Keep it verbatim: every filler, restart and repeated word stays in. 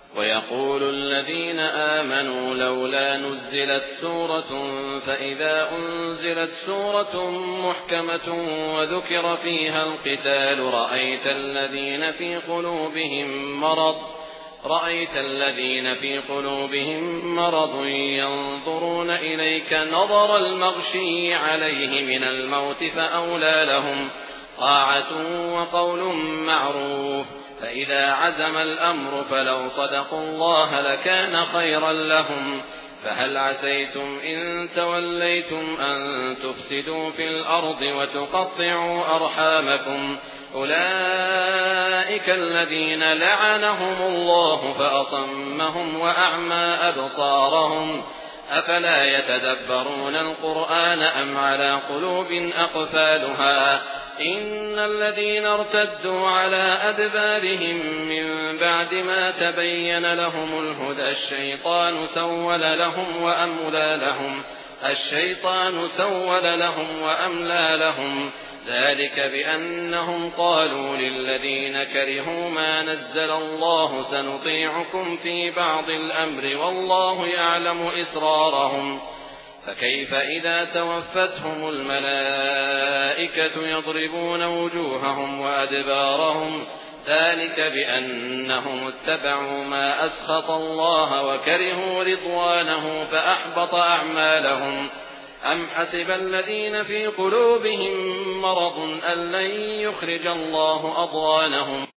ويقول الذين آمنوا لولا نزلت سورة فإذا أنزلت سورة محكمة وذكر فيها القتال رأيت الذين في قلوبهم مرض رأيت الذين في قلوبهم مرض ينظرون إليك نظر المغشي عليه من الموت فأولى لهم طاعة وقول معروف فإذا عزم الأمر فلو صدقوا الله لكان خيرا لهم فهل عسيتم إن توليتم أن تفسدوا في الأرض وتقطعوا أرحامكم أولئك الذين لعنهم الله فأصمهم وأعمى أبصارهم أفلا يتدبرون القرآن أم على قلوب أقفالها إن الذين ارتدوا على أدبارهم من بعد ما تبين لهم الهدى الشيطان سول لهم وأملى لهم الشيطان سول لهم وأملى لهم ذلك بأنهم قالوا للذين كرهوا ما نزل الله سنطيعكم في بعض الأمر والله يعلم إسرارهم فكيف إذا توفتهم الملائكة يضربون وجوههم وأدبارهم ذلك بأنهم اتبعوا ما أسخط الله وكرهوا رضوانه فأحبط أعمالهم أم حسب الذين في قلوبهم مرض أن لن يخرج الله أضغانهم